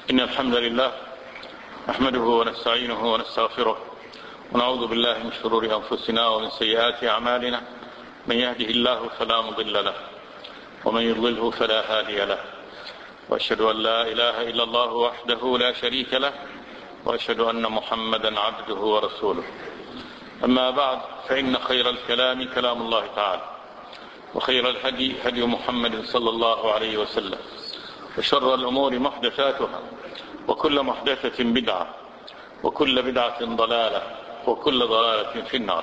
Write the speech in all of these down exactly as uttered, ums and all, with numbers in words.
إن الحمد لله نحمده ونستعينه ونستغفره ونعوذ بالله من شرور أنفسنا ومن سيئات أعمالنا. من يهده الله فلا مضل له ومن يضلله فلا هادي له، وأشهد أن لا إله إلا الله وحده لا شريك له، وأشهد أن محمدا عبده ورسوله. أما بعد، فإن خير الكلام كلام الله تعالى، وخير الهدي هدي محمد صلى الله عليه وسلم، وشر الأمور محدثاتها، وكل محدثة بدعة، وكل بدعة ضلالة، وكل ضلالة في النار.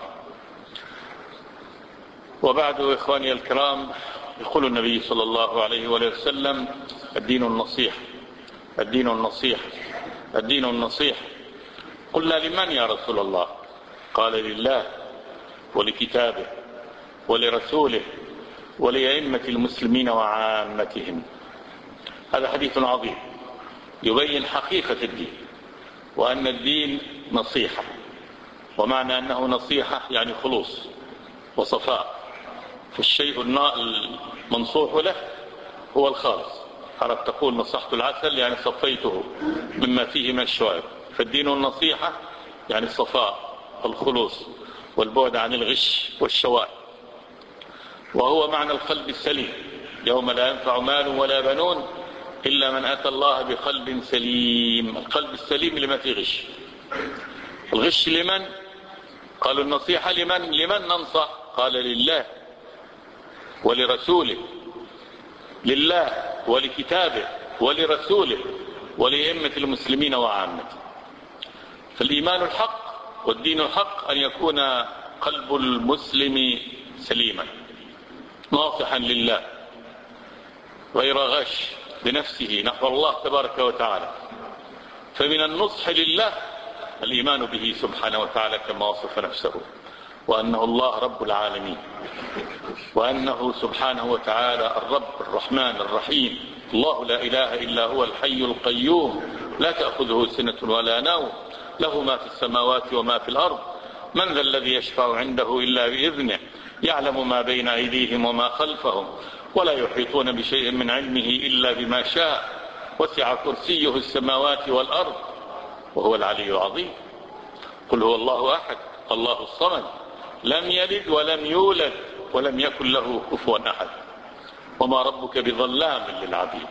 وبعد، إخواني الكرام، يقول النبي صلى الله عليه وسلم: الدين النصيحة، الدين النصيحة، الدين النصيحة. قلنا: لمن يا رسول الله؟ قال: لله ولكتابه ولرسوله ولأئمة المسلمين وعامتهم. هذا حديث عظيم يبين حقيقة الدين، وأن الدين نصيحة، ومعنى أنه نصيحة يعني خلوص وصفاء. فالشيء المنصوح له هو الخالص. عرب تقول: نصحت العسل يعني صفيته مما فيه من الشوائب. فالدين النصيحة يعني الصفاء، الخلوص، والبعد عن الغش والشوائب، وهو معنى القلب السليم: يوم لا ينفع مال ولا بنون إلا من أتى الله بقلب سليم. القلب السليم لما فيه غش. الغش لمن؟ قالوا: النصيحة لمن؟ لمن ننصح؟ قال: لله ولرسوله، لله ولكتابه ولرسوله ولأئمة المسلمين وعامته. فالإيمان الحق والدين الحق أن يكون قلب المسلم سليما ناصحا لله، غير غش لنفسه نحو الله تبارك وتعالى. فمن النصح لله الإيمان به سبحانه وتعالى كما وصف نفسه، وأنه الله رب العالمين، وأنه سبحانه وتعالى الرب الرحمن الرحيم. الله لا إله إلا هو الحي القيوم، لا تأخذه سنة ولا نوم، له ما في السماوات وما في الأرض. من ذا الذي يشفع عنده إلا بإذنه، يعلم ما بين أيديهم وما خلفهم، ولا يحيطون بشيء من علمه إلا بما شاء، وسع كرسيه السماوات والأرض، وهو العلي العظيم. قل هو الله أحد الله الصمد، لم يلد ولم يولد ولم يكن له كفوا أحد. وما ربك بظلام للعبيد.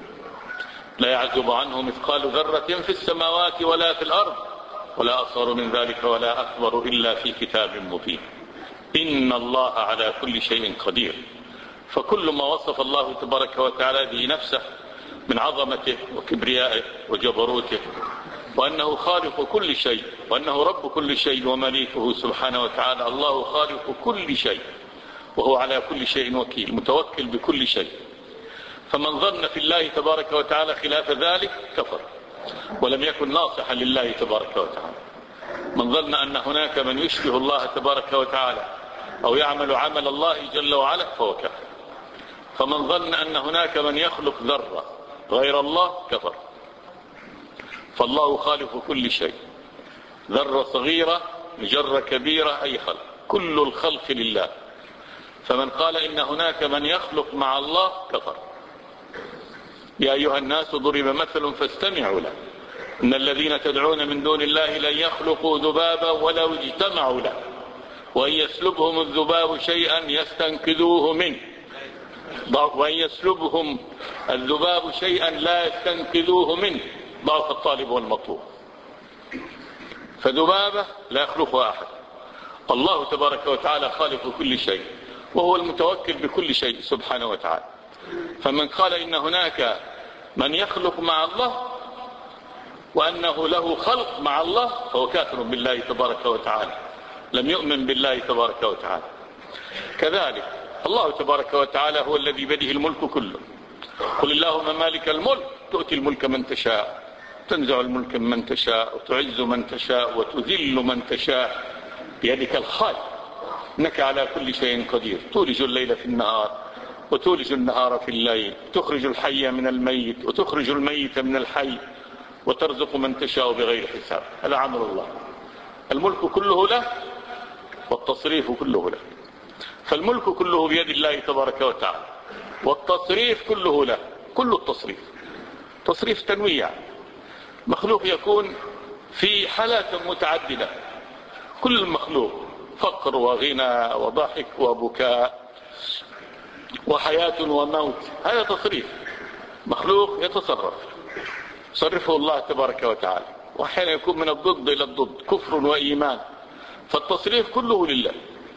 لا يعزب عنه مثقال ذرة في السماوات ولا في الأرض، ولا أصغر من ذلك ولا أكبر إلا في كتاب مبين. إن الله على كل شيء قدير. فكل ما وصف الله تبارك وتعالى به نفسه من عظمته وكبريائه وجبروته، وأنه خالق كل شيء، وأنه رب كل شيء ومليكه سبحانه وتعالى. الله خالق كل شيء، وهو على كل شيء وكيل، متوكل بكل شيء. فمن ظن في الله تبارك وتعالى خلاف ذلك كفر، ولم يكن ناصحا لله تبارك وتعالى. من ظن أن هناك من يشبه الله تبارك وتعالى أو يعمل عمل الله جل وعلا فهو كفر. فمن ظن أن هناك من يخلق ذرة غير الله كفر. فالله خالق كل شيء، ذرة صغيرة مجرة كبيرة، أي خلق، كل الخلق لله. فمن قال إن هناك من يخلق مع الله كفر. يا أيها الناس ضرب مثل فاستمعوا له، إن الذين تدعون من دون الله لن يخلقوا ذبابا ولو اجتمعوا له، وإن يسلبهم الذباب شيئا يستنقذوه منه، وإن يسلبهم الذباب شيئا لا يستنقذوه منه، ضعف الطالب والمطلوب. فذبابة لا يخلقها أحد. الله تبارك وتعالى خالق كل شيء، وهو المتوكل بكل شيء سبحانه وتعالى. فمن قال إن هناك من يخلق مع الله وأنه له خلق مع الله فهو كافر بالله تبارك وتعالى، لم يؤمن بالله تبارك وتعالى. كذلك الله تبارك وتعالى هو الذي بيده الملك كله. قل اللهم مالك الملك تؤتي الملك من تشاء، تنزع الملك من تشاء، وتعز من تشاء، وتذل من تشاء، بيدك الخير، إنك على كل شيء قدير. تولج الليل في النهار وتولج النهار في الليل، تخرج الحي من الميت وتخرج الميت من الحي، وترزق من تشاء بغير حساب. هذا عمل الله. الملك كله له، والتصريف كله له. فالملك كله بيد الله تبارك وتعالى، والتصريف كله له. كل التصريف تصريف تنويع، مخلوق يكون في حالات متعددة، كل مخلوق فقر وغنى وضحك وبكاء وحياة وموت، هذا تصريف. مخلوق يتصرف صرفه الله تبارك وتعالى، وأحيانا يكون من الضد إلى الضد، كفر وإيمان، فالتصريف كله لله.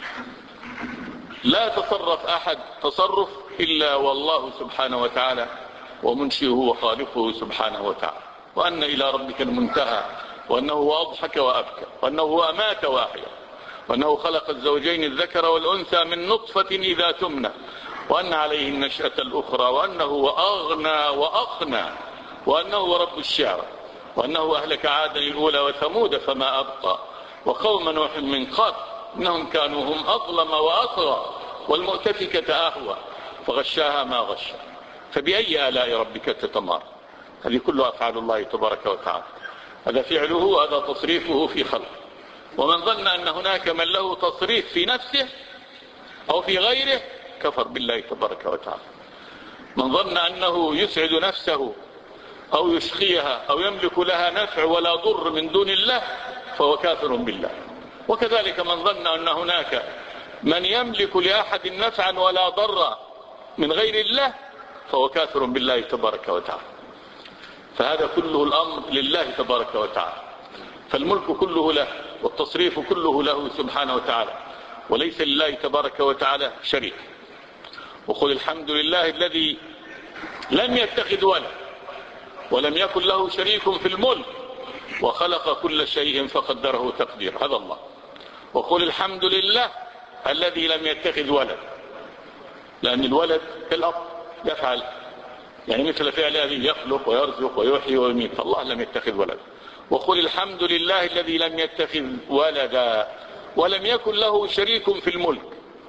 لا تصرف أحد تصرف إلا والله سبحانه وتعالى ومنشئه وخالقه سبحانه وتعالى، وأن إلى ربك المنتهى، وأنه هو أضحك وأبكى، وأنه هو أمات وأحيا، وأنه خلق الزوجين الذكر والأنثى من نطفة إذا تمنى، وأن عليه النشأة الأخرى، وأنه هو أغنى وأقنى، وأنه هو رب الشعرى، وأنه أهلك عادا الأولى وثمود فما أبقى، وقوم نوح من قبل إنهم كانوا هم أظلم وأطغى، والمؤتفكة أهوى فغشاها ما غشى. فبأي آلاء ربك تتمارى؟ هذه كلها أفعال الله تبارك وتعالى، هذا فعله وهذا تصريفه في خلقه. ومن ظن أن هناك من له تصريف في نفسه أو في غيره كفر بالله تبارك وتعالى. من ظن أنه يسعد نفسه أو يشقيها أو يملك لها نفع ولا ضر من دون الله فهو كافر بالله. وكذلك من ظن أن هناك من يملك لأحد نفعا ولا ضر من غير الله فهو كافر بالله تبارك وتعالى. فهذا كله الأمر لله تبارك وتعالى، فالملك كله له والتصريف كله له سبحانه وتعالى، وليس لله تبارك وتعالى شريك. وقل الحمد لله الذي لم يتخذ ولد ولم يكن له شريك في الملك وخلق كل شيء فقدره تقدير، هذا الله. وقل الحمد لله الذي لم يتخذ ولد، لأن الولد كالأب يفعل يعني مثل فعل أبيه، يخلق ويرزق ويحيي ويميت، فالله لم يتخذ ولد. وقل الحمد لله الذي لم يتخذ ولدا ولم يكن له شريك في الملك،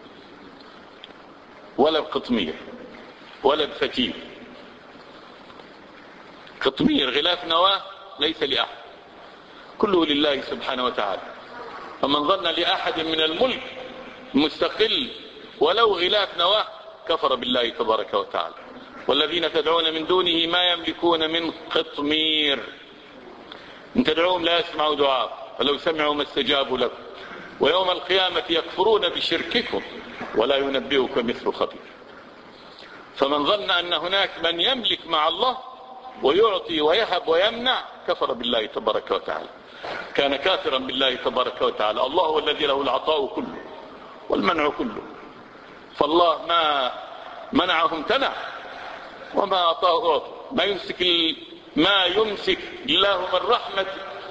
ولا بقطمير ولا بفتيل. قطمير غلاف نواه ليس لأحد، كله لله سبحانه وتعالى. فمن ظن لأحد من الملك مستقل ولو غلاف نواه كفر بالله تبارك وتعالى. والذين تدعون من دونه ما يملكون من قطمير، إن تدعوهم لا يسمعوا دعاء فلو سمعوا ما استجابوا لكم ويوم القيامة يكفرون بشرككم ولا ينبئك مثل خبير. فمن ظن أن هناك من يملك مع الله ويعطي ويهب ويمنع كفر بالله تبارك وتعالى، كان كافرا بالله تبارك وتعالى. الله هو الذي له العطاء كله والمنع كله، فالله ما منعه امتنع وما أعطاه أعطى. ما يمسك ما يمسك الله من رحمة،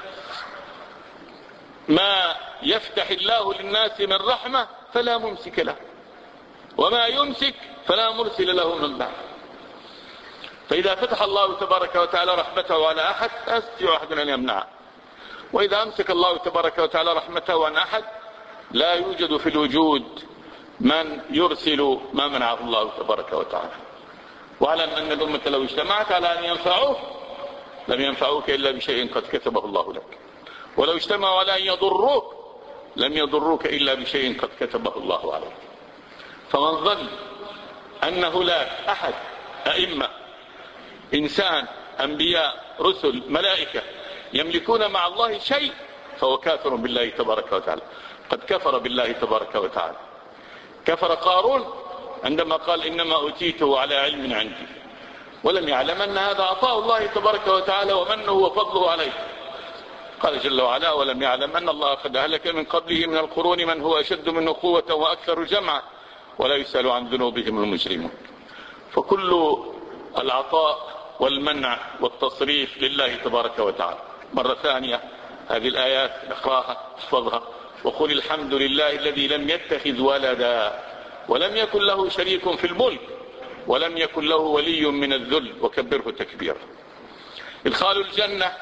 ما يفتح الله للناس من رحمة فلا ممسك له، وما يمسك فلا مرسل له من بعد. فإذا فتح الله تبارك وتعالى رحمته على أحد لا يستطيع أحد أن يمنعه، وإذا أمسك الله تبارك وتعالى رحمته عن أحد لا يوجد في الوجود من يرسل ما منعه الله تبارك وتعالى. واعلم أن الأمة لو اجتمعت على أن ينفعوك لم ينفعوك إلا بشيء قد كتبه الله لك، ولو اجتمعوا على أن يضروك لم يضروك إلا بشيء قد كتبه الله عليك. فمن ظن أن هناك أحد أئمة إنسان أنبياء رسل ملائكة يملكون مع الله شيء فهو كافر بالله تبارك وتعالى، قد كفر بالله تبارك وتعالى. كفر قارون عندما قال إنما أوتيته على علم عندي، ولم يعلم أن هذا عطاء الله تبارك وتعالى ومنه وفضله عليه. قال جل وعلا ولم يعلم أن الله قد أهلك من قبله من القرون من هو أشد منه قوة وأكثر جمعا ولا يسأل عن ذنوبهم المجرمون. فكل العطاء والمنع والتصريف لله تبارك وتعالى. مرة ثانية هذه الآيات اقراها احفظها. وقل الحمد لله الذي لم يتخذ ولدا ولم يكن له شريك في الملك ولم يكن له ولي من الذل وكبره تكبيرا. إدخال الجنة،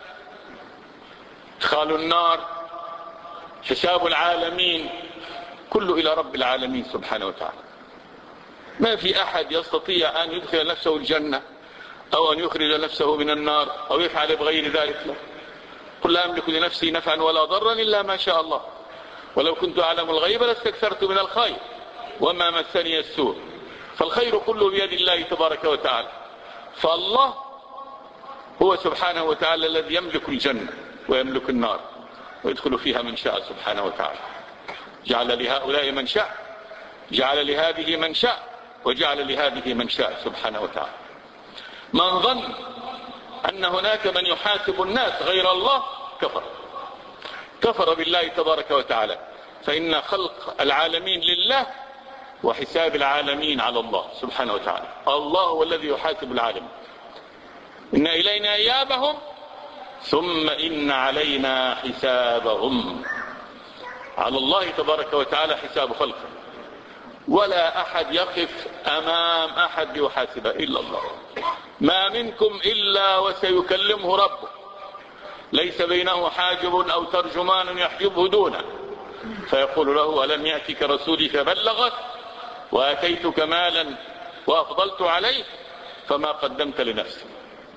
إدخال النار، حساب العالمين كله إلى رب العالمين سبحانه وتعالى. ما في أحد يستطيع أن يدخل نفسه الجنة أو أن يخرج نفسه من النار أو يفعل بغير ذلك له. قل لا أملك لنفسي نفعا ولا ضرا إلا ما شاء الله ولو كنت أعلم الغيب لاستكثرت من الخير وما مسني السوء. فالخير كله بيد الله تبارك وتعالى. فالله هو سبحانه وتعالى الذي يملك الجنة ويملك النار ويدخل فيها من شاء سبحانه وتعالى. جعل لهؤلاء من شاء، جعل لهذه من شاء، وجعل لهذه من شاء سبحانه وتعالى. من ظن أن هناك من يحاسب الناس غير الله كفر، كفر بالله تبارك وتعالى، فإن خلق العالمين لله وحساب العالمين على الله سبحانه وتعالى. الله هو الذي يحاسب العالم. إن إلينا إيابهم ثم إن علينا حسابهم. على الله تبارك وتعالى حساب خلقه، ولا أحد يقف أمام أحد يحاسبه إلا الله. ما منكم إلا وسيكلمه ربه، ليس بينه حاجب أو ترجمان يحجبه دونه، فيقول له ألم يأتك رسولي فبلغك وآتيتك مالا وأفضلت عليك فما قدمت لنفسك.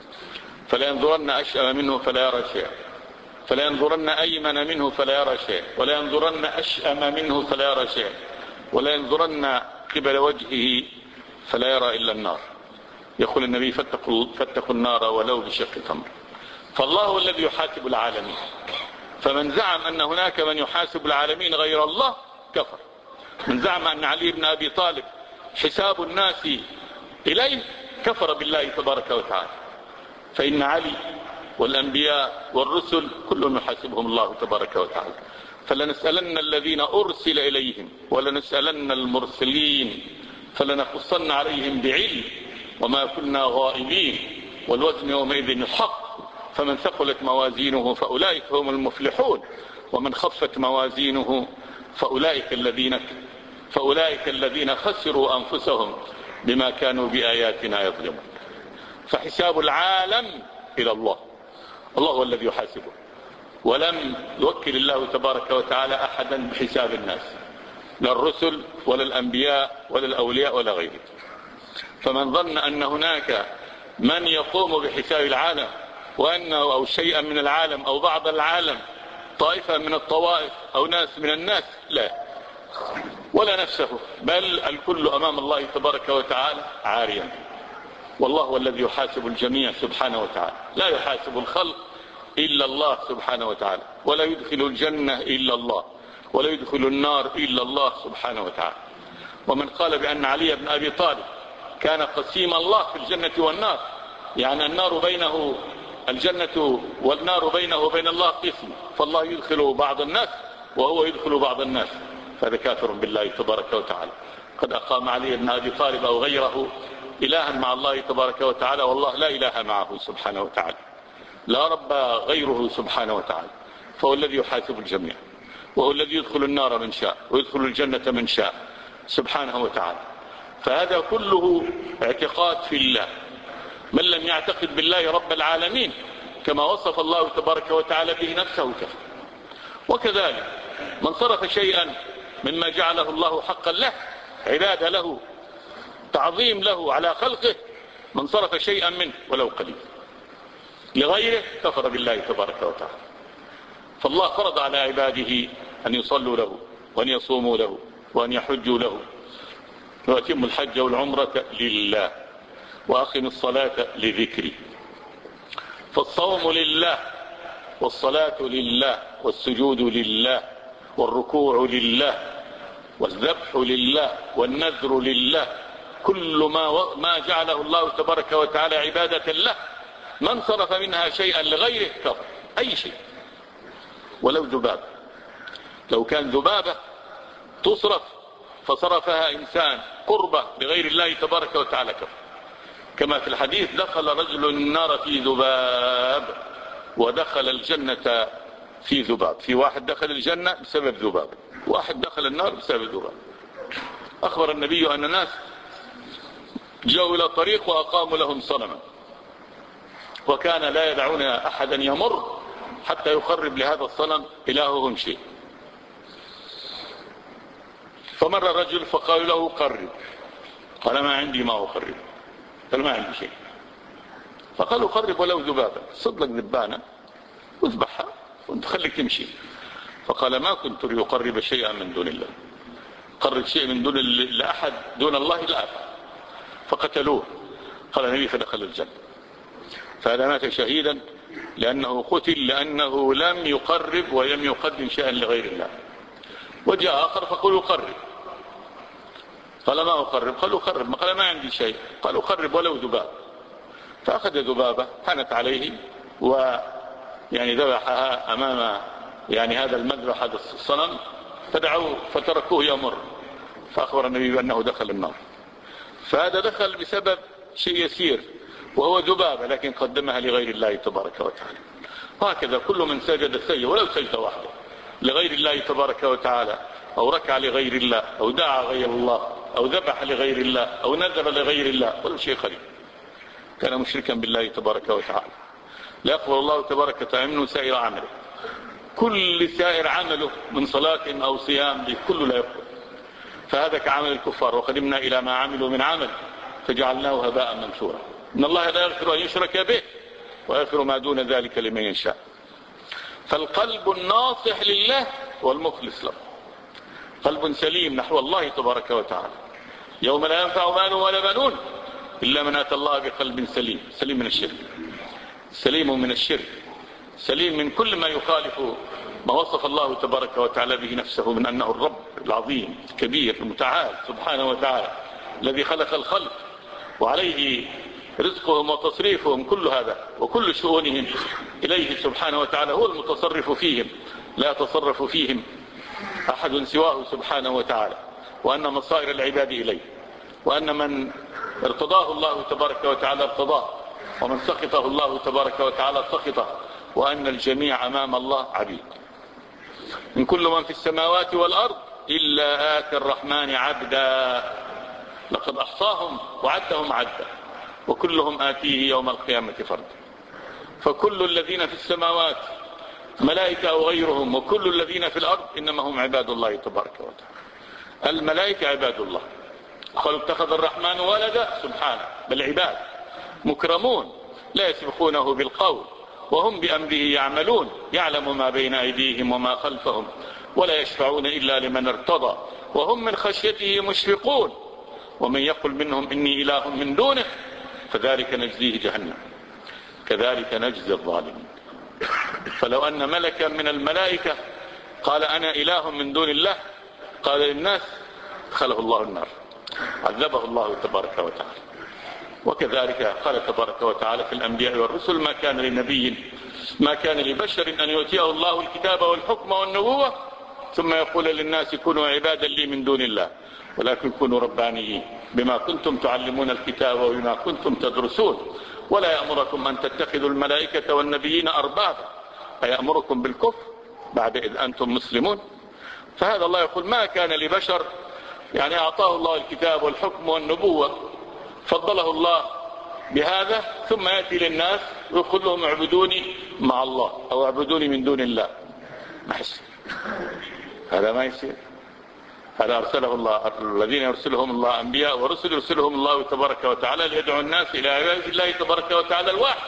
فلا ينظرن أشأم منه فلا يرى شيئا، فلا ينظرن أيمن منه فلا يرى شيئا، ولا ينظرن أشأم منه فلا يرى شيئا، ولا ينظرن قبل وجهه فلا يرى إلا النار. يقول النبي فاتقوا, فاتقوا النار ولو بشق تمر. فالله هو الذي يحاسب العالمين، فمن زعم أن هناك من يحاسب العالمين غير الله كفر. من زعم أن علي بن أبي طالب حساب الناس إليه كفر بالله تبارك وتعالى، فإن علي والأنبياء والرسل كلهم يحاسبهم الله تبارك وتعالى. فلنسألن الذين أرسل إليهم ولنسألن المرسلين فلنقصن عليهم بعلم وما كنا غائبين والوزن يومئذ الحق. فمن ثقلت موازينه فأولئك هم المفلحون، ومن خفت موازينه فأولئك الذين فأولئك الذين خسروا أنفسهم بما كانوا بآياتنا يظلمون. فحساب العالم إلى الله، الله هو الذي يحاسبه، ولم يوكل الله تبارك وتعالى أحدا بحساب الناس، لا الرسل ولا الأنبياء ولا الأولياء ولا غيره. فمن ظن أن هناك من يقوم بحساب العالم وأنه أو شيئا من العالم أو بعض العالم، طائفة من الطوائف أو ناس من الناس، لا، ولا نفسه، بل الكل أمام الله تبارك وتعالى عاريا. والله هو الذي يحاسب الجميع سبحانه وتعالى، لا يحاسب الخلق إلا الله سبحانه وتعالى، ولا يدخل الجنة إلا الله، ولا يدخل النار إلا الله سبحانه وتعالى. ومن قال بأن علي بن أبي طالب كان قسيم الله في الجنة والنار، يعني النار بينه الجنة والنار بينه وبين الله قسم، فالله يدخل بعض الناس وهو يدخل بعض الناس، فهذا كافر بالله تبارك وتعالى. قد أقام علي بن أبي طالب أو غيره إلها مع الله تبارك وتعالى، والله لا إله معه سبحانه وتعالى، لا رب غيره سبحانه وتعالى. فهو الذي يحاسب الجميع، وهو الذي يدخل النار من شاء ويدخل الجنة من شاء سبحانه وتعالى. فهذا كله اعتقاد في الله. من لم يعتقد بالله رب العالمين كما وصف الله تبارك وتعالى به نفسه كفر. وكذلك من صرف شيئا مما جعله الله حقا له، عبادة له، تعظيم له على خلقه، من صرف شيئا منه ولو قليل لغيره كفر بالله تبارك وتعالى. فالله فرض على عباده أن يصلوا له وأن يصوموا له وأن يحجوا له، ويتم الحج والعمرة لله، وأقم الصلاة لذكري. فالصوم لله، والصلاة لله، والسجود لله، والركوع لله، والذبح لله، والنذر لله، كل ما ما جعله الله تبارك وتعالى عبادة له، من صرف منها شيئا لغيره كفر. أي شيء، ولو ذبابة، لو كان ذبابة تصرف فصرفها إنسان قربة لغير الله تبارك وتعالى كفر. كما في الحديث دخل رجل النار في ذباب ودخل الجنة في ذباب. في واحد دخل الجنة بسبب ذباب، واحد دخل النار بسبب ذباب. أخبر النبي أن الناس جاءوا إلى طريق وأقاموا لهم صنما، وكان لا يدعون أحدا يمر حتى يقرب لهذا الصنم إلههم شيء. فمر الرجل فقال له قرب، قال ما عندي ما أقرب، قال ما عندي شيء. فقالوا قرب ولو ذبابا، صد لك ذبانة واذبحها وانت خليك تمشي. فقال ما كنت ليقرب شيئا من دون الله، قرب شيء من دون لأحد دون الله لا أفعل. فقتلوه. قال النبي فدخل الجنة. فهذا مات شهيدا لأنه قتل لأنه لم يقرب ولم يقدم شيئا لغير الله. وجاء آخر فقل أقرب، قال ما أقرب، قال أقرب، قال ما عندي شيء، قال أقرب ولو ذباب، فأخذ ذبابة حنت عليه ويعني ذبحها أمام يعني هذا المذبح هذا الصنم، فدعوه فتركوه يمر، فأخبر النبي بأنه دخل النار. فهذا دخل بسبب شيء يسير وهو ذبابة، لكن قدمها لغير الله تبارك وتعالى. هكذا كل من سجد سجد ولو سجد واحدة لغير الله تبارك وتعالى، أو ركع لغير الله، أو دعا غير الله، أو ذبح لغير الله، أو نذر لغير الله، ولا شيء خليل، كان مشركا بالله تبارك وتعالى. لا يقبل الله تبارك وتعالى منه سائر عمله، كل سائر عمله من صلاة أو صيام كله لا يقبل. فهذا كعمل الكفار، وقدمنا إلى ما عملوا من عمل فجعلناه هباء منثورا. إن الله لا يغفر أن يشرك به ويغفر ما دون ذلك لمن يشاء. فالقلب الناصح لله والمخلص له، قلب سليم نحو الله تبارك وتعالى، يوم لا ينفع مال ولا بنون إلا من أتى الله بقلب سليم، سليم من الشرك، سليم من الشرك، سليم من كل ما يخالف ما وصف الله تبارك وتعالى به نفسه من أنه الرب العظيم الكبير المتعال سبحانه وتعالى، الذي خلق الخلق وعليه رزقهم وتصريفهم، كل هذا وكل شؤونهم إليه سبحانه وتعالى، هو المتصرف فيهم، لا يتصرف فيهم أحد سواه سبحانه وتعالى، وأن مصائر العباد إليه، وأن من ارتضاه الله تبارك وتعالى ارتضاه، ومن سخطه الله تبارك وتعالى سخطه، وأن الجميع أمام الله عبيد. من كل من في السماوات والأرض إلا آتي الرحمن عبدا، لقد أحصاهم وعدهم عدا، وكلهم آتيه يوم القيامة فردا. فكل الذين في السماوات ملائكة أو غيرهم، وكل الذين في الأرض إنما هم عباد الله تبارك وتعالى. الملائكة عباد الله، قالوا اتخذ الرحمن ولدا، سبحانه، بل عباد مكرمون لا يسبقونه بالقول وهم بأمره يعملون، يعلم ما بين أيديهم وما خلفهم ولا يشفعون إلا لمن ارتضى وهم من خشيته مشفقون، ومن يقل منهم إني إله من دونه فذلك نجزيه جهنم كذلك نجزي الظالمين. فلو أن ملكا من الملائكة قال أنا إله من دون الله قال للناس دخله الله النار، عذبه الله تبارك وتعالى. وكذلك قال تبارك وتعالى في الأنبياء والرسل ما كان لنبي ما كان لبشر أن يؤتيه الله الكتاب والحكم والنبوة ثم يقول للناس كونوا عبادا لي من دون الله ولكن كونوا ربانيين بما كنتم تعلمون الكتاب وبما كنتم تدرسون ولا يأمركم أن تتخذوا الملائكة والنبيين أربابا أيأمركم بالكفر بعد إذ أنتم مسلمون. فهذا الله يقول ما كان لبشر، يعني أعطاه الله الكتاب والحكم والنبوة فضله الله بهذا ثم يأتي للناس ويقول لهم اعبدوني مع الله أو اعبدوني من دون الله. ما يصير، هذا ما يصير. هذا أرسله الله، الذين يرسلهم الله أنبياء ورسل يرسلهم الله تبارك وتعالى ليدعو الناس إلى عبادة الله تبارك وتعالى الواحد.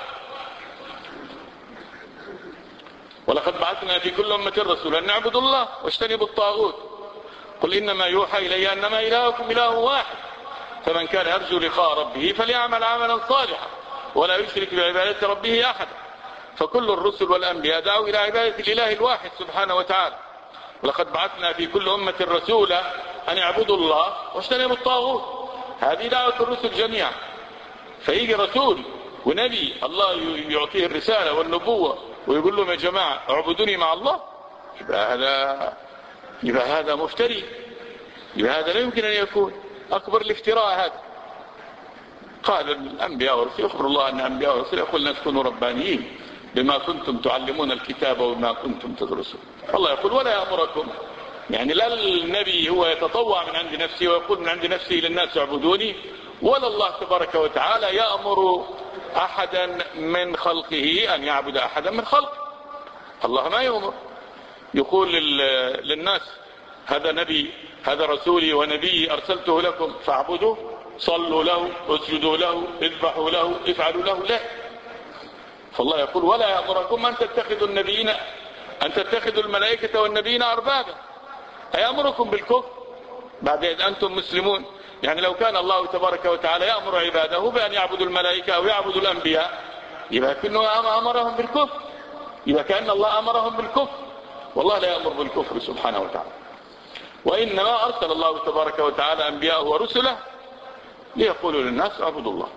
ولقد بعثنا في كل أمة رسولا أن اعبدوا الله واجتنبوا الطاغوت قل إنما يوحى إلي أنما إلهكم إله واحد فمن كان يرجو لقاء ربه فليعمل عملا صالحا ولا يشرك بعبادة ربه أحدا. فكل الرسل والأنبياء دعوا إلى عبادة الإله الواحد سبحانه وتعالى. ولقد بعثنا في كل أمة رسولا أن يعبدوا الله واجتنبوا الطاغوت، هذه دعوة الرسل جميعا. فيجي رسول ونبي الله يعطيه الرسالة والنبوة ويقول لهم يا جماعة اعبدوني مع الله، يبقى هذا يبقى هذا مفتري، يبقى هذا لا يمكن أن يكون، أكبر الافتراء هذا. قال الأنبياء والرسل يخبر الله أن الأنبياء والرسل يقول الناس كونوا ربانيين بما كنتم تعلمون الكتاب وبما كنتم تدرسون. الله يقول ولا يأمركم، يعني لا النبي هو يتطوع من عند نفسه ويقول من عند نفسه للناس اعبدوني، ولا الله تبارك وتعالى يأمر أحدا من خلقه أن يعبد أحدا من خلقه. الله ما يأمر، يقول للناس هذا نبي هذا رسولي ونبي أرسلته لكم فاعبدوا صلوا له اسجدوا له اذبحوا له افعلوا له، لا. فالله يقول ولا يأمركم أن تتخذوا النبيين أن تتخذوا الملائكة والنبيين أربابا أيأمركم بالكفر بعد إذ أنتم مسلمون. يعني لو كان الله تبارك وتعالى يأمر عباده بأن يعبدوا الملائكة أو يعبدوا الأنبياء يبقى كأنه أمرهم بالكفر، يبقى كأن الله أمرهم بالكفر، والله لا يأمر بالكفر سبحانه وتعالى. وإنما أرسل الله تبارك وتعالى أنبياءه ورسله ليقولوا للناس اعبدوا الله.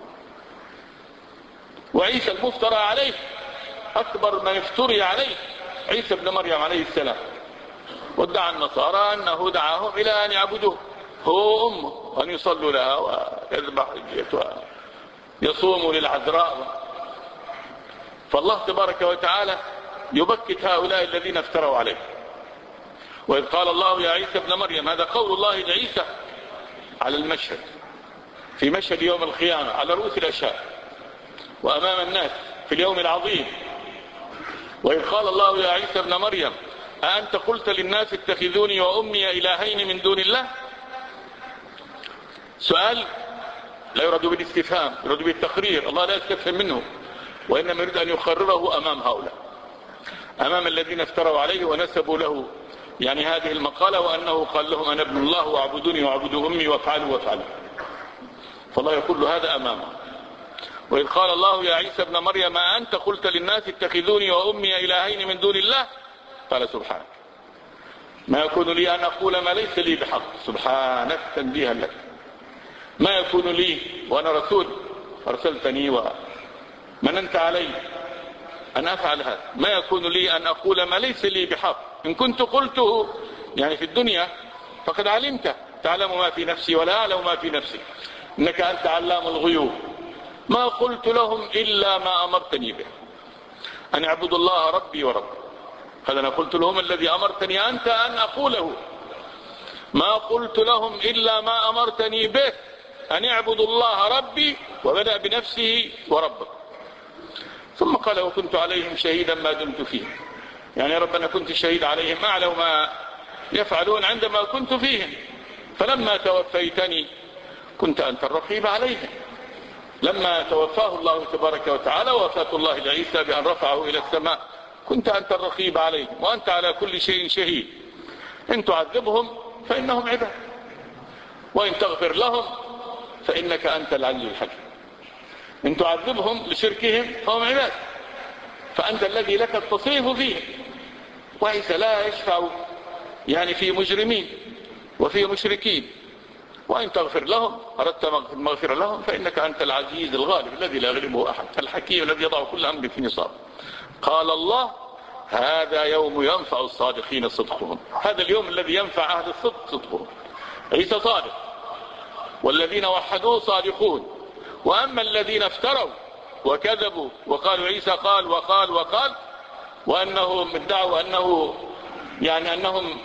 وعيسى المفترى عليه أكبر من افتري عليه عيسى ابن مريم عليه السلام، وادعى النصارى أنه دعاهم إلى أن يعبدوه هو أمه، وأن يصلوا لها ويذبح ويصوموا للعذراء. فالله تبارك وتعالى يبكت هؤلاء الذين افتروا عليه. وإذ قال الله يا عيسى ابن مريم، هذا قول الله لعيسى على المشهد في مشهد يوم القيامة على رؤوس الأشهاد وأمام الناس في اليوم العظيم. وإذ قال الله يا عيسى ابن مريم أأنت قلت للناس اتخذوني وأمي إلهين من دون الله؟ سؤال لا يراد بالاستفهام، يراد بالتقرير. الله لا يستفهم منه، وإنما يريد أن يقرره أمام هؤلاء، أمام الذين افتروا عليه ونسبوا له يعني هذه المقالة، وأنه قال لهم أنا ابن الله واعبدوني واعبدوا أمي وافعلوا وافعلوا. فالله يقول له هذا أمامه. وإذ قال الله يا عيسى ابن مريم أنت قلت للناس اتخذوني وأمي إلهين من دون الله؟ قال سبحانك ما يكون لي أن أقول ما ليس لي بحق. سبحانك تنبيها لك، ما يكون لي وأنا رسول أرسلتني ومننت علي أن أفعل هذا، ما يكون لي أن أقول ما ليس لي بحق. إن كنت قلته يعني في الدنيا فقد علمت، تعلم ما في نفسي ولا أعلم ما في نفسي، إنك أنت علام الغيوب. ما قلت لهم إلا ما أمرتني به أن اعبدوا الله ربي وربكم. هذا أنا قلت لهم الذي أمرتني أنت أن أقوله. ما قلت لهم إلا ما أمرتني به أن اعبدوا الله ربي، وبدأ بنفسه وربكم. ثم قال وكنت عليهم شهيدا ما دمت فيهم، يعني يا رب أنا كنت شهيد عليهم، أعلم ما يفعلون عندما كنت فيهم، فلما توفيتني كنت أنت الرقيب عليهم. لما توفاه الله تبارك وتعالى وفاة الله لعيسى بأن رفعه إلى السماء كنت أنت الرقيب عليهم، وأنت على كل شيء شهيد. إن تعذبهم فإنهم عباد، وإن تغفر لهم فإنك أنت العزيز الحكيم. إن تعذبهم لشركهم فهم عباد، فأنت الذي لك التصريف فيه. وعيسى لا يشفع يعني في مجرمين وفي مشركين. وإن تغفر لهم أردت مغفر لهم فإنك أنت العزيز الغالب الذي لا يغلبه أحد، الحكيم الذي يضع كل أمر في نصاب. قال الله هذا يوم ينفع الصادقين صدقهم، هذا اليوم الذي ينفع أهل الصدق صدقهم. عيسى صادق والذين وحدوه صادقون، وأما الذين افتروا وكذبوا وقالوا عيسى قال وقال وقال وأنهم ادعوا أنه يعني أنهم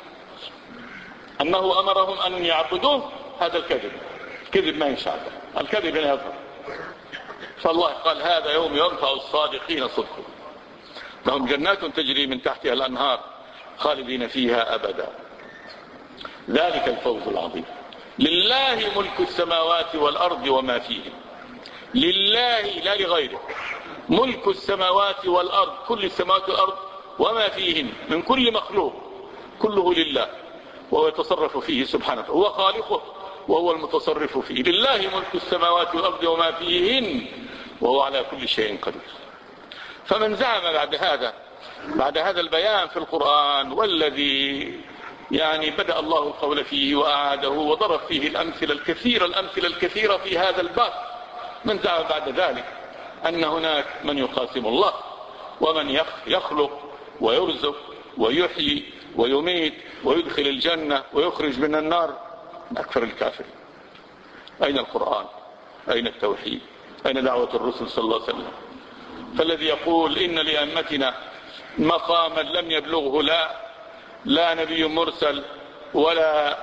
أنه أمرهم أن يعبدوه، هذا الكذب. الكذب ما ينفع، الكذب لا يظهر. فالله قال هذا يوم ينفع الصادقين صدقهم، لهم جنات تجري من تحتها الأنهار خالدين فيها أبدا، ذلك الفوز العظيم. لله ملك السماوات والأرض وما فيهم، لله لا لغيره، ملك السماوات والأرض، كل السماوات والأرض وما فيهن من كل مخلوق كله لله، وهو يتصرف فيه سبحانه، هو خالقه وهو المتصرف فيه. لله ملك السماوات والأرض وما فيهن وهو على كل شيء قدير. فمن زعم بعد هذا بعد هذا البيان في القرآن، والذي يعني بدأ الله القول فيه وأعاده وضرب فيه الأمثلة الكثيرة الأمثلة الكثيرة في هذا الباب، من زعم بعد ذلك أن هناك من يقاسم الله ومن يخلق ويرزق ويحيي ويميت ويدخل الجنة ويخرج من النار، أكثر الكافر. أين القرآن؟ أين التوحيد؟ أين دعوة الرسل صلى الله عليه وسلم؟ فالذي يقول إن لأمتنا مقاما لم يبلغه لا لا نبي مرسل ولا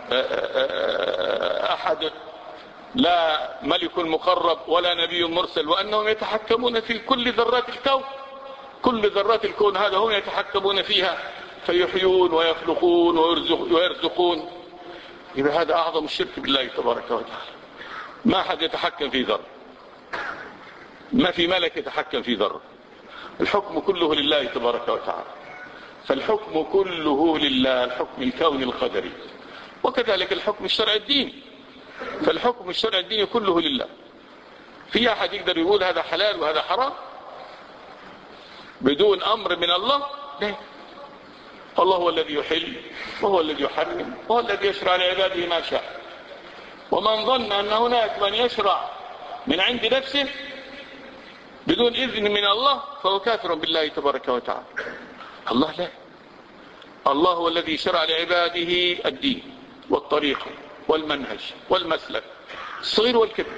أحد، لا ملك مقرب ولا نبي مرسل، وأنهم يتحكمون في كل ذرات الكون، كل ذرات الكون هذا هم يتحكمون فيها فيحيون ويخلقون ويرزقون، إذا هذا أعظم الشرك بالله تبارك وتعالى. ما حد يتحكم في ذر، ما في ملك يتحكم في ذر، الحكم كله لله تبارك وتعالى. فالحكم كله لله، الحكم الكوني القدري، وكذلك الحكم الشرعي الديني. فالحكم الشرعي الديني كله لله. في أحد يقدر يقول هذا حلال وهذا حرام بدون أمر من الله؟ لا. الله هو الذي يحل وهو الذي يحرم وهو الذي يشرع لعباده ما شاء. ومن ظن أن هناك من يشرع من عند نفسه بدون إذن من الله فهو كافر بالله تبارك وتعالى. الله لا، الله هو الذي شرع لعباده الدين والطريقة والمنهج والمسلك الصغير والكبير،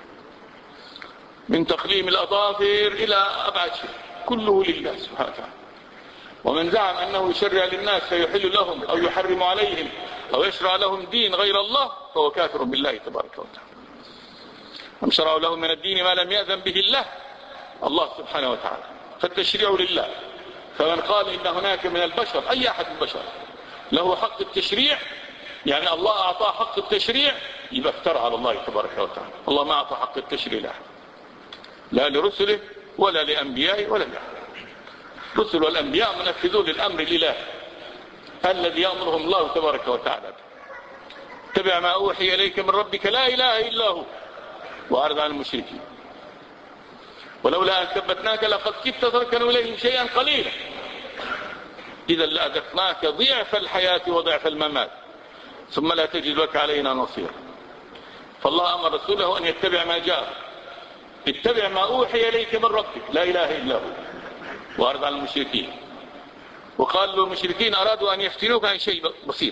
من تقليم الأظافر إلى أبعد شيء، كله لله سبحانه وتعالى. ومن زعم أنه يشرع للناس فيحل لهم أو يحرم عليهم أو يشرع لهم دين غير الله فهو كافر بالله تبارك وتعالى. أم شرعوا لهم من الدين ما لم يأذن به الله الله سبحانه وتعالى، فالتشريع لله. فمن قال إن هناك من البشر أي أحد البشر له حق التشريع، يعني الله أعطاه حق التشريع، يبقى افترى على الله تبارك وتعالى. الله ما أعطى حق التشريع له، لا لرسله ولا لأنبيائه ولا لأحد. الرسل والأنبياء منفذون للأمر الإلهي الذي يأمرهم الله تبارك وتعالى. اتبع ما أوحي إليك من ربك لا إله إلا هو وأعرض عن المشركين ولولا أن ثبتناك لقد كدت تركن إليهم شيئا قليلا إذا لأذقناك ضعف الحياة وضعف الممات ثم لا تجد لك علينا نصيرا. فالله أمر رسوله أن يتبع ما جاء، اتبع ما أوحي إليك من ربك لا إله إلا هو وأعرض عن المشركين. وقال له المشركين أرادوا أن يفتنوك عن شيء بسيط،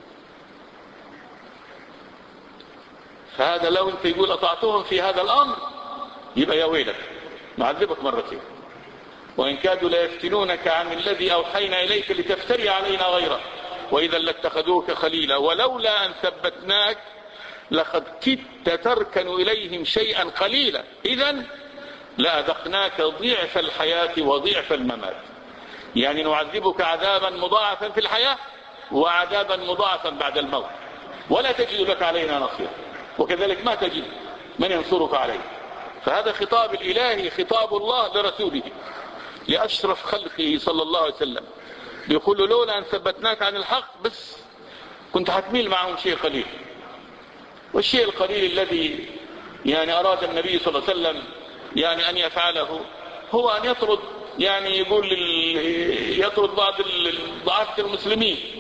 فهذا لو أنت يقول أطعتهم في هذا الأمر يبقى يا ويلك نعذبك مرتين، وإن كادوا ليفتنونك عن الذي أوحينا إليك لتفتري علينا غيره وإذا لاتخذوك خليلا ولولا أن ثبتناك لقد كدت تركن إليهم شيئا قليلا إذا لأذقناك ضعف الحياة وضعف الممات. يعني نعذبك عذابا مضاعفا في الحياة وعذابا مضاعفا بعد الموت ولا تجد لك علينا نصير، وكذلك ما تجد من ينصرك عليه. فهذا خطاب الإلهي، خطاب الله لرسوله لأشرف خلقه صلى الله عليه وسلم، يقول له لولا أن ثبتناك عن الحق بس كنت حتميل معهم شيء قليل. والشيء القليل الذي يعني أراد النبي صلى الله عليه وسلم يعني أن يفعله هو أن يطرد، يعني يقول يطرد بعض ضعاف المسلمين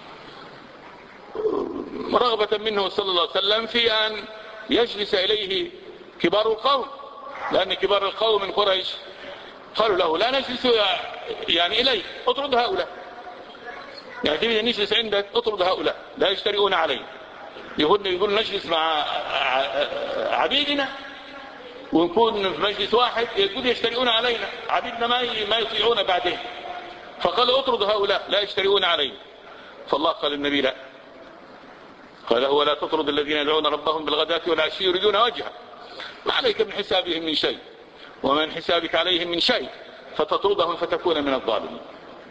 رغبة منه صلى الله عليه وسلم في أن يجلس إليه كبار القوم، لأن كبار القوم من قريش قالوا له لا نجلس يعني إليه، اطرد هؤلاء، يعني تريد نجلس عندك اطرد هؤلاء لا يشترئون عليه. يقول يقول نجلس مع عبيدنا ونكون في مجلس واحد يقول يشترئون علينا، عبيدنا ما ما يطيعون بعدين، فقال اطرد هؤلاء لا يشترئون عليه. فالله قال النبي لا، قال هو لا تطرد الذين يدعون ربهم بالغداة والعشي يريدون وجهه ما عليك من حسابهم من شيء ومن حسابك عليهم من شيء فتطردهم فتكون من الظالمين.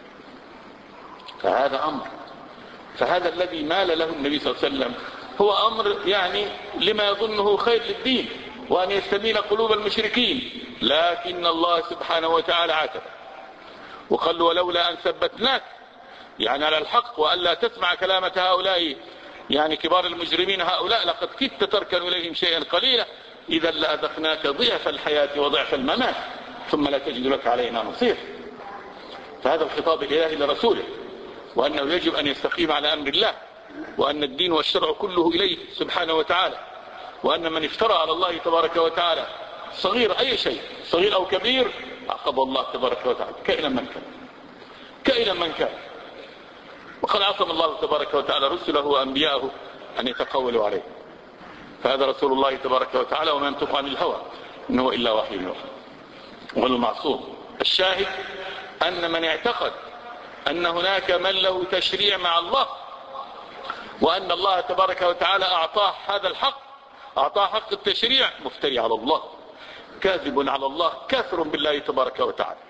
فهذا أمر، فهذا الذي مال له النبي صلى الله عليه وسلم هو أمر يعني لما يظنه خير للدين وأن يستميل قلوب المشركين، لكن الله سبحانه وتعالى عاتب وقال له ولولا أن ثبتناك يعني على الحق وألا تسمع كلامة هؤلاء يعني كبار المجرمين هؤلاء لقد كدت تركن إليهم شيئا قليلا إذا لأذقناك ضعف الحياة وضعف الممات ثم لا تجد لك علينا نصير. فهذا الخطاب الإلهي لرسوله، وأنه يجب أن يستقيم على أمر الله، وأن الدين والشرع كله إليه سبحانه وتعالى، وأن من افترى على الله تبارك وتعالى صغير أي شيء صغير أو كبير عقب الله تبارك وتعالى كائنا من كان كائنا من كان. وقد عصم الله تبارك وتعالى رسله وأنبياءه أن يتقولوا عليه. فهذا رسول الله تبارك وتعالى وما ينطق عن الهوى إنه إلا وحي يوحى وهو المعصوم. الشاهد أن من اعتقد أن هناك من له تشريع مع الله وأن الله تبارك وتعالى أعطاه هذا الحق، أعطاه حق التشريع، مفتري على الله، كاذب على الله، كافر بالله تبارك وتعالى.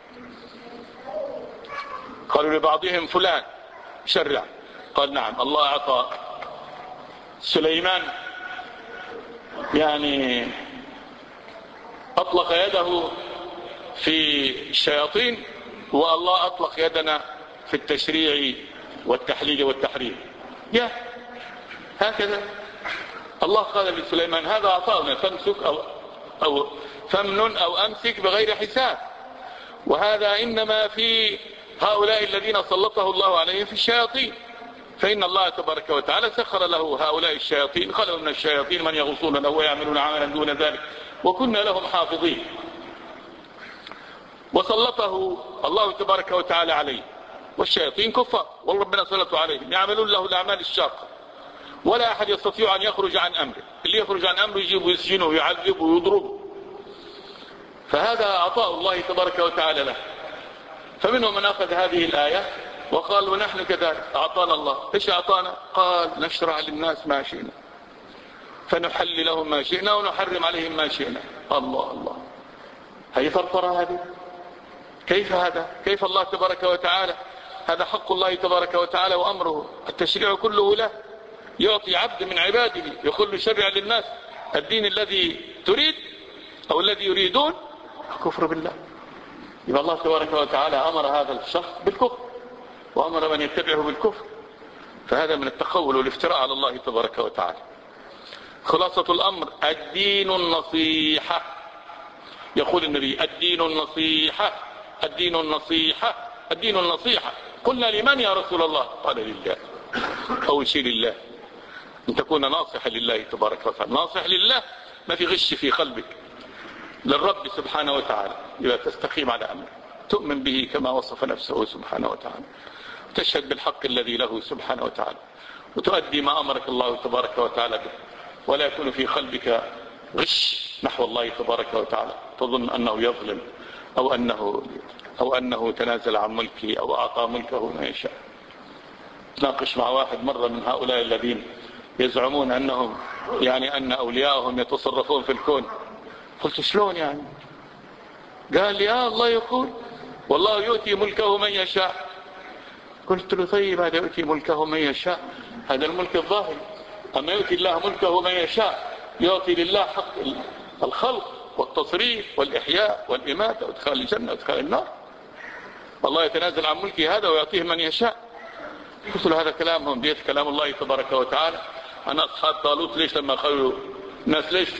قالوا لبعضهم فلان شرع، قال نعم الله أعطى سليمان يعني أطلق يده في الشياطين والله أطلق يدنا في التشريع والتحليل والتحريم. يا هكذا الله قال لسليمان هذا أعطانا فامسك أو, أو فامنن أو أمسك بغير حساب. وهذا إنما في هؤلاء الذين سلطه الله عليهم في الشياطين، فإن الله تبارك وتعالى سخر له هؤلاء الشياطين، خلق من الشياطين من يغوصون له ويعملون عملا دون ذلك وكنا لهم حافظين. وسلطه الله تبارك وتعالى عليه، والشياطين كفار والربنا سلطوا عليهم يعملون له الأعمال الشاقة، ولا أحد يستطيع أن يخرج عن أمره، اللي يخرج عن أمره يجيبه يسجنه ويعذبه ويضربه. فهذا عطاء الله تبارك وتعالى له. فمنهم من أخذ هذه الآية وقال ونحن كذلك أعطانا الله. إيش أعطانا؟ قال نشرع للناس ما شئنا، فنحل لهم ما شئنا ونحرم عليهم ما شئنا. الله الله، هي فرطرة هذه؟ كيف هذا؟ كيف الله تبارك وتعالى؟ هذا حق الله تبارك وتعالى وأمره، التشريع كله له، يعطي عبد من عباده يقول شرع للناس الدين الذي تريد أو الذي يريدون، كفر بالله. يبقى الله تبارك وتعالى أمر هذا الشخص بالكفر وأمر من يتبعه بالكفر، فهذا من التقول والافتراء على الله تبارك وتعالى. خلاصة الأمر الدين النصيحة، يقول النبي الدين النصيحة الدين النصيحة الدين النصيحة. قلنا لمن يا رسول الله؟ قال لله. أول شيء لله، أن تكون ناصحا لله تبارك وتعالى، ناصح لله ما في غش في قلبك، للرب سبحانه وتعالى، إذا تستقيم على أمره، تؤمن به كما وصف نفسه سبحانه وتعالى، تشهد بالحق الذي له سبحانه وتعالى، وتؤدي ما أمرك الله تبارك وتعالى به، ولا يكون في قلبك غش نحو الله تبارك وتعالى، تظن أنه يظلم أو أنه, أو أنه تنازل عن ملكه أو أعطى ملكه ما يشاء. تناقش مع واحد مرة من هؤلاء الذين يزعمون أنهم يعني أن أولياءهم يتصرفون في الكون، قلت شلون يعني؟ قال لي آه الله يقول والله يؤتي ملكه من يشاء. قلت له طيب هذا يؤتي ملكه من يشاء هذا الملك الظاهر، أما يؤتي الله ملكه من يشاء يعطي لله حق الخلق والتصريف والإحياء والإماتة وادخال الجنة وادخال النار. الله يتنازل عن ملكه هذا ويعطيه من يشاء. قلت له هذا كلامهم، بيت كلام الله تبارك وتعالى. أنا أصحاب طالوت ليش لما قالوا الناس ليش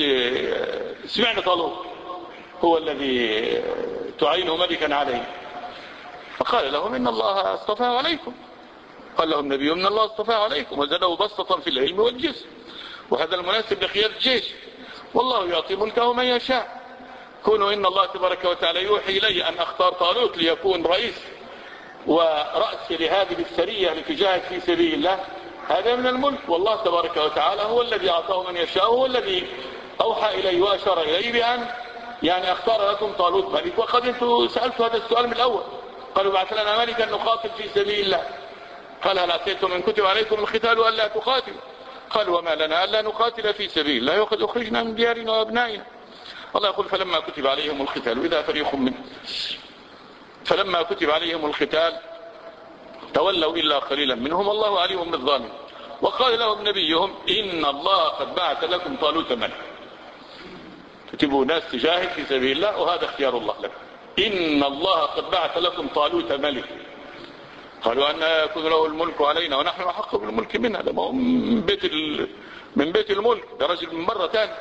سمعنا طالوت هو الذي تعينه ملكا عليه، فقال لهم إن الله اصطفاه عليكم، قال لهم نبي من الله اصطفاه عليكم وزاده بسطة في العلم والجسم، وهذا المناسب لقيادة الجيش، والله يعطي ملكه من يشاء. كونوا إن الله تبارك وتعالى يوحي إلي أن أختار طالوت ليكون رئيس ورأس لهذه السرية لتجاهد في سبيل الله، هذا من الملك، والله تبارك وتعالى هو الذي أعطاه من يشاء، هو الذي أوحى إليه وأشار إليه بأن يعني أختار لكم طالوت ملك. وقد أنتم سألتوا هذا السؤال من الأول، قالوا بعث لنا ملكا نقاتل في سبيل الله، قال هل عسيتم إن كتب عليكم القتال ألا تقاتلوا؟ قالوا وما لنا ألا نقاتل في سبيل الله وقد أخرجنا من ديارنا وأبنائنا. الله يقول فلما كتب عليهم القتال وإذا فريق من فلما كتب عليهم القتال تولوا إلا قليلا منهم الله عليهم بالظالمين. وقال لهم نبيهم إن الله قد بعث لكم طالوت ملكا، تتبعوا ناس تجاهد في سبيل الله وهذا اختيار الله لكم. إن الله قد بعث لكم طالوت ملكا. قالوا أن يكون له الملك علينا ونحن أحق بالملك منه، هذا من بيت من بيت الملك، ده رجل من مرة ثانية.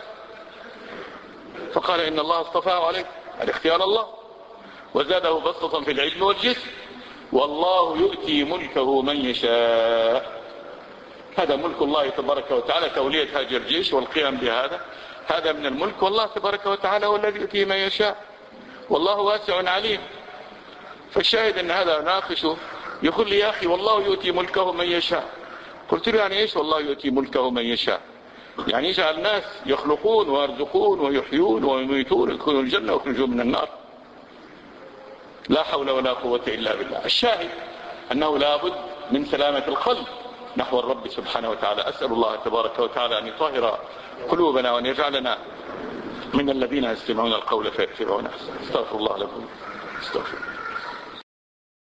فقال إن الله اصطفاه عليكم، هذا اختيار الله، وزاده بسطة في العلم والجسم، والله يؤتي ملكه من يشاء. هذا ملك الله تبارك وتعالى، تولية هاجر الجيش والقيام بهذا، هذا من الملك، والله تبارك وتعالى هو الذي يؤتي من يشاء، والله واسع عليم. فالشاهد أن هذا ناقشه يقول لي يا أخي والله يؤتي ملكه من يشاء. قلت له يعني إيش والله يؤتي ملكه من يشاء؟ يعني يجعل الناس يخلقون ويرزقون ويحيون ويميتون ويدخلون الجنة ويخرجون من النار، لا حول ولا قوة إلا بالله. الشاهد أنه لا بد من سلامة القلب نحو الرب سبحانه وتعالى. أسأل الله تبارك وتعالى أن يطهر قلوبنا وأن يجعلنا من الذين يستمعون القول فيتبعون أحسنه. استغفر الله لكم. استغفر